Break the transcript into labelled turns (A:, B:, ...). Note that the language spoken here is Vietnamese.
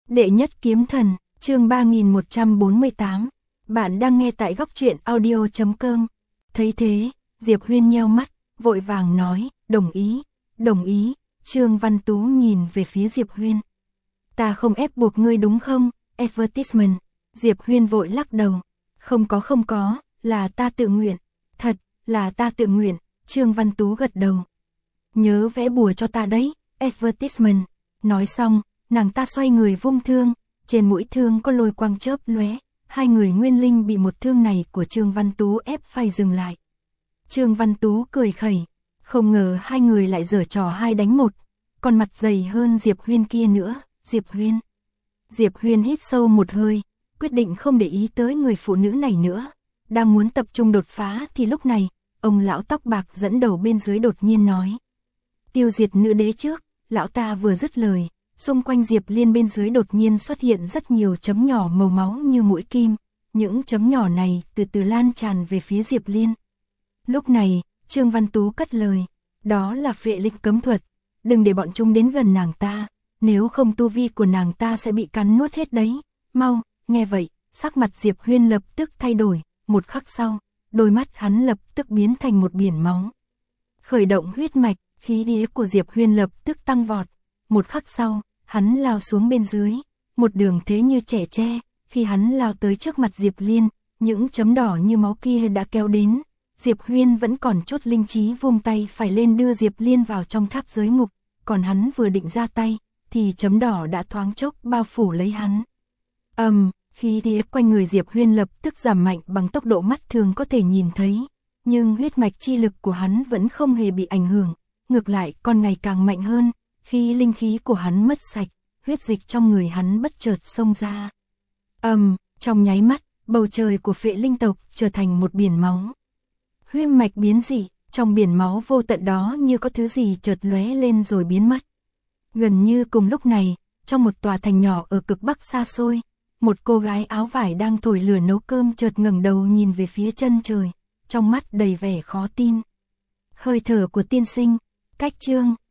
A: Đệ nhất kiếm thần, chương 3148. Bạn đang nghe tại góc truyện audio.com. Thấy thế, Diệp Huyên nheo mắt, vội vàng nói, đồng ý, đồng ý. Trương Văn Tú nhìn về phía Diệp Huyên. Ta không ép buộc ngươi đúng không, advertisement. Diệp Huyên vội lắc đầu. Không có, là ta tự nguyện. Thật, là ta tự nguyện. Trương Văn Tú gật đầu. Nhớ vẽ bùa cho ta đấy, advertisement. Nói xong, nàng ta xoay người vung thương, trên mũi thương có lôi quang chớp lóe, hai người nguyên linh bị một thương này của Trương Văn Tú ép phải dừng lại. Trương Văn Tú cười khẩy, không ngờ hai người lại giở trò hai đánh một, còn mặt dày hơn Diệp Huyên kia nữa. Diệp Huyên hít sâu một hơi, quyết định không để ý tới người phụ nữ này nữa. Đang muốn tập trung đột phá thì lúc này, ông lão tóc bạc dẫn đầu bên dưới đột nhiên nói. Tiêu diệt nữ đế trước. Lão ta vừa dứt lời, xung quanh Diệp Liên bên dưới đột nhiên xuất hiện rất nhiều chấm nhỏ màu máu như mũi kim. Những chấm nhỏ này từ từ lan tràn về phía Diệp Liên. Lúc này, Trương Văn Tú cất lời, đó là phệ linh cấm thuật, đừng để bọn chúng đến gần nàng ta, nếu không tu vi của nàng ta sẽ bị cắn nuốt hết đấy. Mau, nghe vậy, sắc mặt Diệp Huyên lập tức thay đổi, một khắc sau, đôi mắt hắn lập tức biến thành một biển máu. Khởi động huyết mạch, khí thế của Diệp Huyên lập tức tăng vọt, một khắc sau, hắn lao xuống bên dưới, một đường thế như trẻ tre, khi hắn lao tới trước mặt Diệp Liên, những chấm đỏ như máu kia đã kéo đến, Diệp Huyên vẫn còn chút linh trí vung tay phải lên đưa Diệp Liên vào trong tháp giới ngục, còn hắn vừa định ra tay, thì chấm đỏ đã thoáng chốc bao phủ lấy hắn. Khí thế quanh người Diệp Huyên lập tức giảm mạnh bằng tốc độ mắt thường có thể nhìn thấy, nhưng huyết mạch chi lực của hắn vẫn không hề bị ảnh hưởng. Ngược lại còn ngày càng mạnh hơn, khi linh khí của hắn mất sạch, huyết dịch trong người hắn bất chợt xông ra. Trong nháy mắt, bầu trời của phệ linh tộc trở thành một biển máu. Huyết mạch biến dị, trong biển máu vô tận đó như có thứ gì chợt lóe lên rồi biến mất. Gần như cùng lúc này, trong một tòa thành nhỏ ở cực bắc xa xôi, một cô gái áo vải đang thổi lửa nấu cơm chợt ngẩng đầu nhìn về phía chân trời, trong mắt đầy vẻ khó tin. Hơi thở của tiên sinh. Cách chương